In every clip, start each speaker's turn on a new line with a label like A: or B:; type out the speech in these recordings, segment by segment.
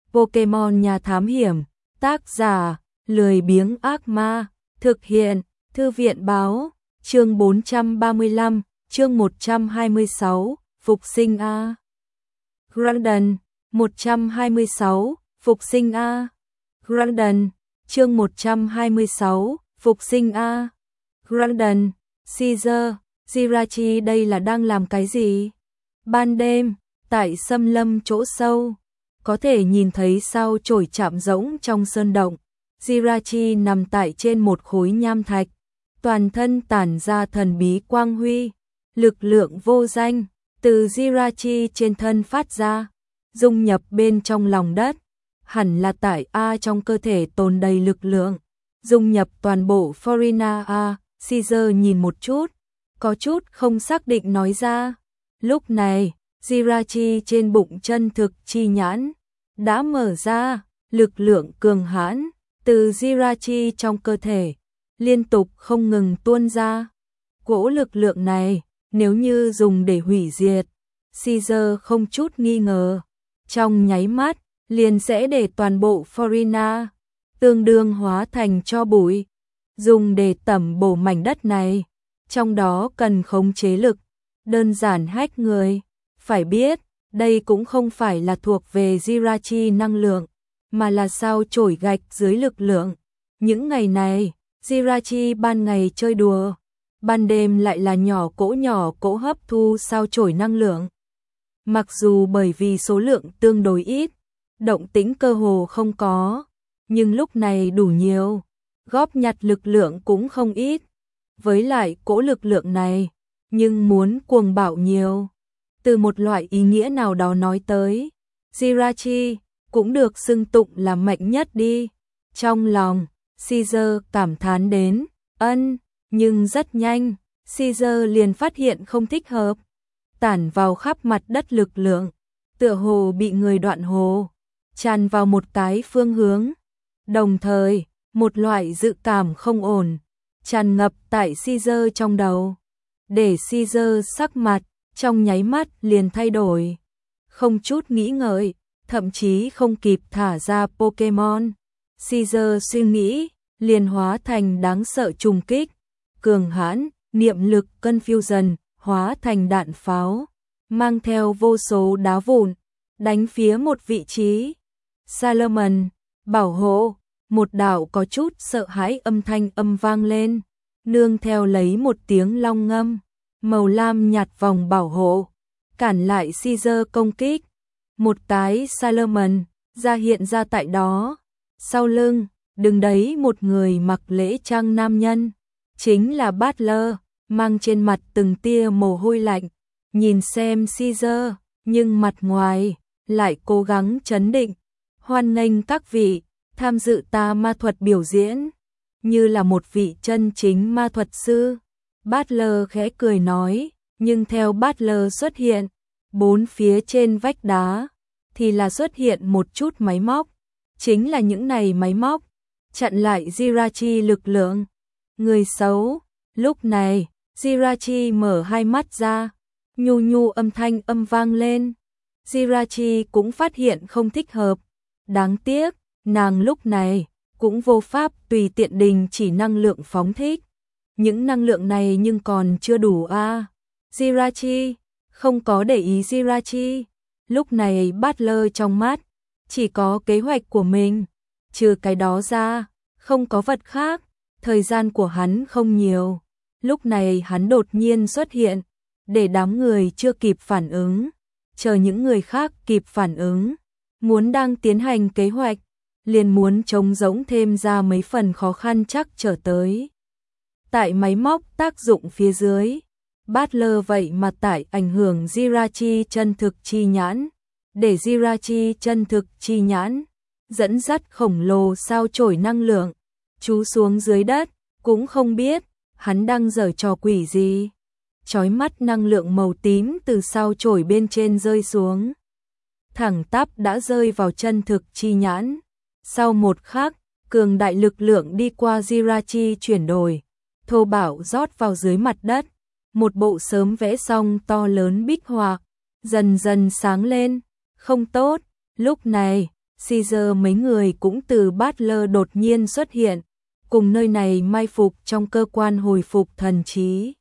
A: Pokemon nhà thám hiểm, tác giả, lười biếng ác ma, thực hiện, thư viện báo, chương 435, chương 126, phục sinh A. Grandin, 126, phục sinh A. Grandin, chương 126, phục sinh A. Grandin, Caesar, Jirachi đây là đang làm cái gì? Ban đêm, tại xâm lâm chỗ sâu, có thể nhìn thấy sao chổi chạm rỗng trong sơn động. Jirachi nằm tại trên một khối nham thạch, toàn thân tản ra thần bí quang huy, lực lượng vô danh từ Jirachi trên thân phát ra, dung nhập bên trong lòng đất, hẳn là tại A trong cơ thể tồn đầy lực lượng, dung nhập toàn bộ Florina A. Caesar nhìn một chút, có chút không xác định nói ra. Lúc này, Jirachi trên bụng chân thực chi nhãn đã mở ra, lực lượng cường hãn từ Jirachi trong cơ thể liên tục không ngừng tuôn ra. Cỗ lực lượng này, nếu như dùng để hủy diệt, Caesar không chút nghi ngờ, trong nháy mắt liền sẽ để toàn bộ Florina tương đương hóa thành tro bụi. Dùng để tẩm bổ mảnh đất này, trong đó cần khống chế lực, đơn giản hách người. Phải biết, đây cũng không phải là thuộc về Jirachi năng lượng, mà là sao chổi gạch dưới lực lượng. Những ngày này, Jirachi ban ngày chơi đùa, ban đêm lại là nhỏ cỗ hấp thu sao chổi năng lượng. Mặc dù bởi vì số lượng tương đối ít, động tĩnh cơ hồ không có, nhưng lúc này đủ nhiều, góp nhặt lực lượng cũng không ít. Với lại cỗ lực lượng này, nhưng muốn cuồng bạo nhiều. Từ một loại ý nghĩa nào đó nói tới, Jirachi cũng được xưng tụng là mạnh nhất đi. Trong lòng, Caesar cảm thán đến, nhưng rất nhanh, Caesar liền phát hiện không thích hợp. Tản vào khắp mặt đất lực lượng, tựa hồ bị người đoạn hồ, tràn vào một cái phương hướng. Đồng thời, một loại dự cảm không ổn tràn ngập tại Caesar trong đầu, để Caesar sắc mặt trong nháy mắt liền thay đổi. Không chút nghĩ ngợi, thậm chí không kịp thả ra Pokemon, Caesar suy nghĩ liền hóa thành đáng sợ trùng kích, cường hãn, niệm lực confusion hóa thành đạn pháo, mang theo vô số đá vụn, đánh phía một vị trí. Salomon, bảo hộ. Một đạo có chút sợ hãi âm thanh vang lên, nương theo lấy một tiếng long ngâm, màu lam nhạt vòng bảo hộ, cản lại Caesar công kích. Một cái Salomon ra hiện ra tại đó, sau lưng, đứng đấy một người mặc lễ trang nam nhân, chính là Butler, mang trên mặt từng tia mồ hôi lạnh, nhìn xem Caesar, nhưng mặt ngoài lại cố gắng trấn định, hoan nghênh các vị tham dự ta ma thuật biểu diễn, như là một vị chân chính ma thuật sư. Butler khẽ cười nói, nhưng theo Butler xuất hiện, bốn phía trên vách đá, thì là xuất hiện một chút máy móc, chính là những này máy móc, chặn lại Jirachi lực lượng. Người xấu, lúc này, Jirachi mở hai mắt ra, nhu âm thanh vang lên. Jirachi cũng phát hiện không thích hợp, đáng tiếc, nàng lúc này cũng vô pháp tùy tiện đình chỉ năng lượng phóng thích. Những năng lượng này nhưng còn chưa đủ a. Jirachi không có để ý Jirachi. Lúc này Butler trong mắt chỉ có kế hoạch của mình, trừ cái đó ra, không có vật khác. Thời gian của hắn không nhiều. Lúc này hắn đột nhiên xuất hiện, để đám người chưa kịp phản ứng, chờ những người khác kịp phản ứng, muốn đang tiến hành kế hoạch, liền muốn trống rỗng thêm ra mấy phần khó khăn chắc trở tới. Tại máy móc tác dụng phía dưới, Butler vậy mà tại ảnh hưởng Jirachi chân thực chi nhãn, để Jirachi chân thực chi nhãn dẫn dắt khổng lồ sao chổi năng lượng trú xuống dưới đất, cũng không biết hắn đang giở trò quỷ gì. Chói mắt năng lượng màu tím từ sao chổi bên trên rơi xuống, thẳng tắp đã rơi vào chân thực chi nhãn. Sau một khắc, cường đại lực lượng đi qua Jirachi chuyển đổi, thô bạo rót vào dưới mặt đất. Một bộ sớm vẽ xong to lớn bích họa dần dần sáng lên. Không tốt, lúc này, Caesar mấy người cũng từ Butler đột nhiên xuất hiện, cùng nơi này mai phục trong cơ quan hồi phục thần trí.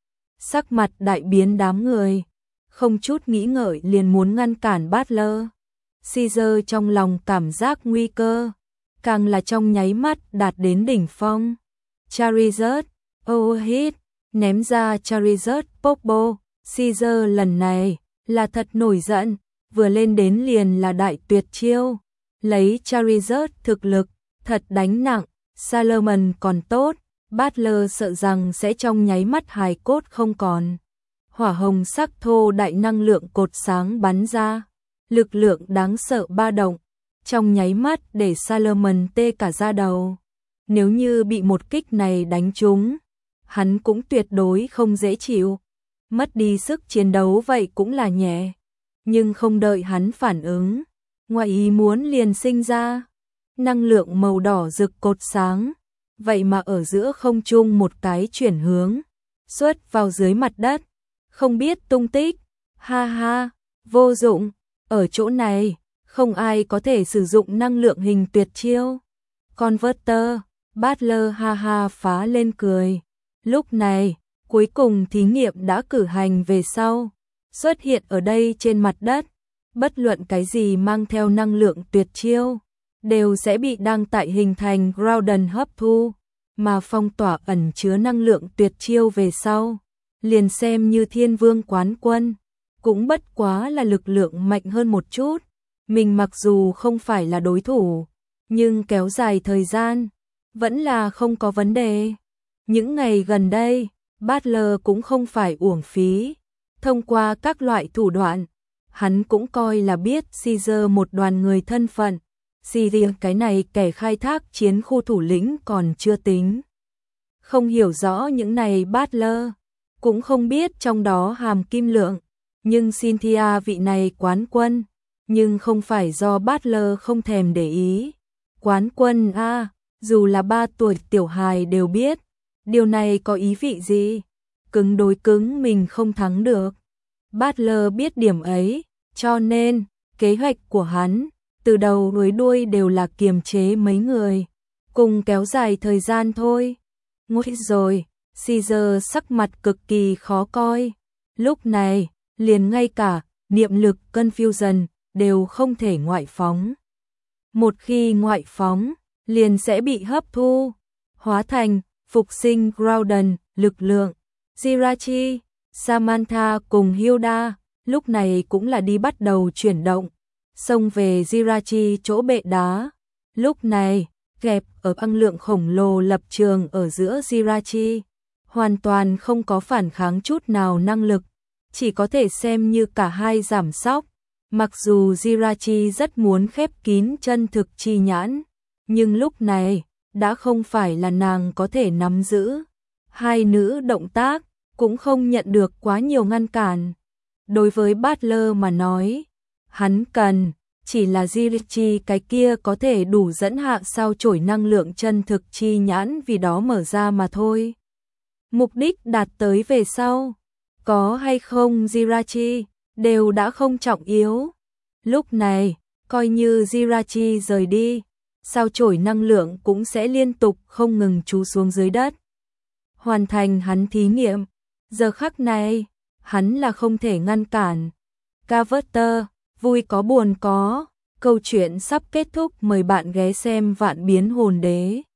A: Sắc mặt đại biến đám người, không chút nghĩ ngợi liền muốn ngăn cản Butler. Caesar trong lòng cảm giác nguy cơ, càng là trong nháy mắt đạt đến đỉnh phong. Charizard, hit, ném ra Charizard Popo. Caesar lần này là thật nổi giận, vừa lên đến liền là đại tuyệt chiêu. Lấy Charizard thực lực, thật đánh nặng, Salomon còn tốt, Butler sợ rằng sẽ trong nháy mắt hài cốt không còn. Hỏa hồng sắc thô đại năng lượng cột sáng bắn ra, lực lượng đáng sợ ba động, trong nháy mắt để Salomon tê cả da đầu. Nếu như bị một kích này đánh trúng, hắn cũng tuyệt đối không dễ chịu. Mất đi sức chiến đấu vậy cũng là nhẹ, nhưng không đợi hắn phản ứng, ngoài ý muốn liền sinh ra. Năng lượng màu đỏ rực cột sáng, vậy mà ở giữa không trung một cái chuyển hướng, xuất vào dưới mặt đất, không biết tung tích. Ha ha, vô dụng, ở chỗ này, không ai có thể sử dụng năng lượng hình tuyệt chiêu. Converter, Butler ha ha phá lên cười. Lúc này, cuối cùng thí nghiệm đã cử hành về sau, xuất hiện ở đây trên mặt đất, bất luận cái gì mang theo năng lượng tuyệt chiêu, đều sẽ bị đang tại hình thành Groudon hấp thu, mà phong tỏa ẩn chứa năng lượng tuyệt chiêu về sau. Liền xem như thiên vương quán quân, cũng bất quá là lực lượng mạnh hơn một chút. Mình mặc dù không phải là đối thủ, nhưng kéo dài thời gian, vẫn là không có vấn đề. Những ngày gần đây, Butler cũng không phải uổng phí. Thông qua các loại thủ đoạn, hắn cũng coi là biết Caesar một đoàn người thân phận. Syria cái này kẻ khai thác chiến khu thủ lĩnh còn chưa tính. Không hiểu rõ những này Butler, cũng không biết trong đó hàm kim lượng. Nhưng Cynthia vị này quán quân, nhưng không phải do Butler không thèm để ý. Quán quân a, dù là 3 tuổi tiểu hài đều biết, điều này có ý vị gì? Cứng đối cứng mình không thắng được. Butler biết điểm ấy, cho nên kế hoạch của hắn từ đầu tới đuôi đều là kiềm chế mấy người, cùng kéo dài thời gian thôi. Ngồi rồi, Caesar sắc mặt cực kỳ khó coi. Lúc này, liền ngay cả niệm lực confusion đều không thể ngoại phóng. Một khi ngoại phóng, liền sẽ bị hấp thu, hóa thành phục sinh Groudon lực lượng. Jirachi, Samantha cùng Hilda lúc này cũng là đi bắt đầu chuyển động, xông về Jirachi chỗ bệ đá. Lúc này, kẹp ở năng lượng khổng lồ lập trường ở giữa Jirachi, hoàn toàn không có phản kháng chút nào năng lực, chỉ có thể xem như cả hai giảm sóc. Mặc dù Jirachi rất muốn khép kín chân thực chi nhãn, nhưng lúc này đã không phải là nàng có thể nắm giữ. Hai nữ động tác cũng không nhận được quá nhiều ngăn cản. Đối với Butler mà nói, hắn cần chỉ là Jirachi cái kia có thể đủ dẫn hạ sao chổi năng lượng chân thực chi nhãn vì đó mở ra mà thôi. Mục đích đạt tới về sau, có hay không Jirachi đều đã không trọng yếu. Lúc này, coi như Jirachi rời đi, sao chổi năng lượng cũng sẽ liên tục không ngừng trú xuống dưới đất. Hoàn thành hắn thí nghiệm, giờ khắc này, hắn là không thể ngăn cản. Carver, vui có buồn có, câu chuyện sắp kết thúc, mời bạn ghé xem Vạn Biến Hồn Đế.